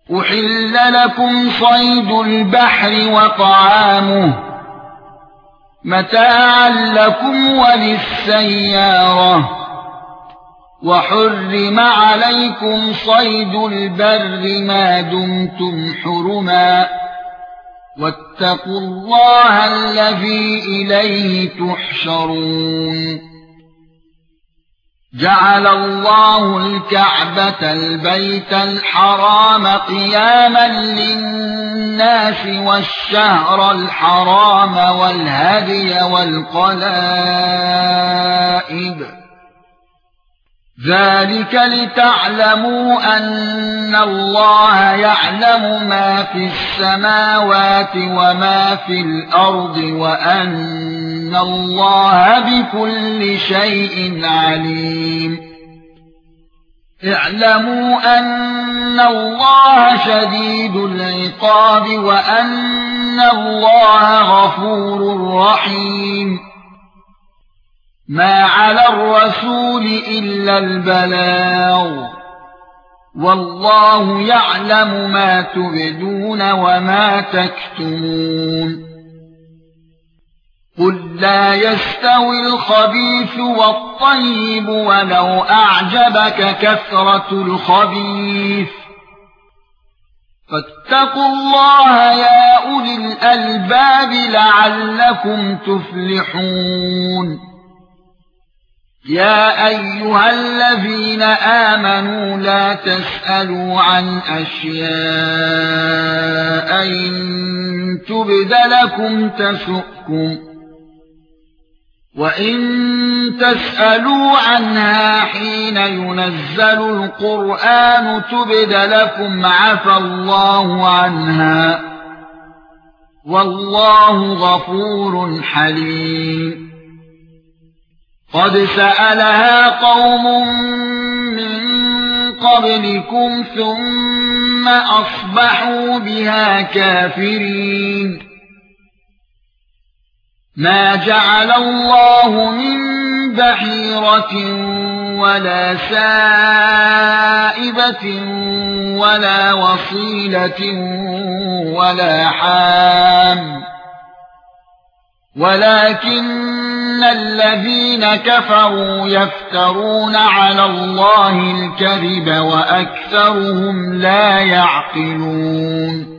أحل لكم صيد البحر وطعامه متاعا لكم وللسيارة وحرم عليكم صيد البر ما دمتم حرما واتقوا الله الذي إليه تحشرون جعل الله الكعبة البيت الحرام قياما للناس والشهر الحرام والهدي والقلائد ذلك لتعلموا أن الله يعلم ما في السماوات وما في الأرض وأن الله بكل شيء عليم اعلموا أن الله شديد العقاب وأن الله غفور رحيم ما على الرسول إلا البلاغ والله يعلم ما تبدون وما تكتمون قل لا يستوي الخبيث والطيب ولو أعجبك كثرة الخبيث فاتقوا الله يا أولي الألباب لعلكم تفلحون يا ايها الذين امنوا لا تسالوا عن اشياء ان تبد لكم تسؤكم وان تسالوا عنها حين ينزل القرآن تبد لكم عفى الله عنها والله غفور حليم قد سألها قوم من قبلكم ثم أصبحوا بها كافرين ما جعل الله من بحيرة ولا سائبة ولا وصيلة ولا حام ولكن الذين كفروا يفترون على الله الكذب وأكثرهم لا يعقلون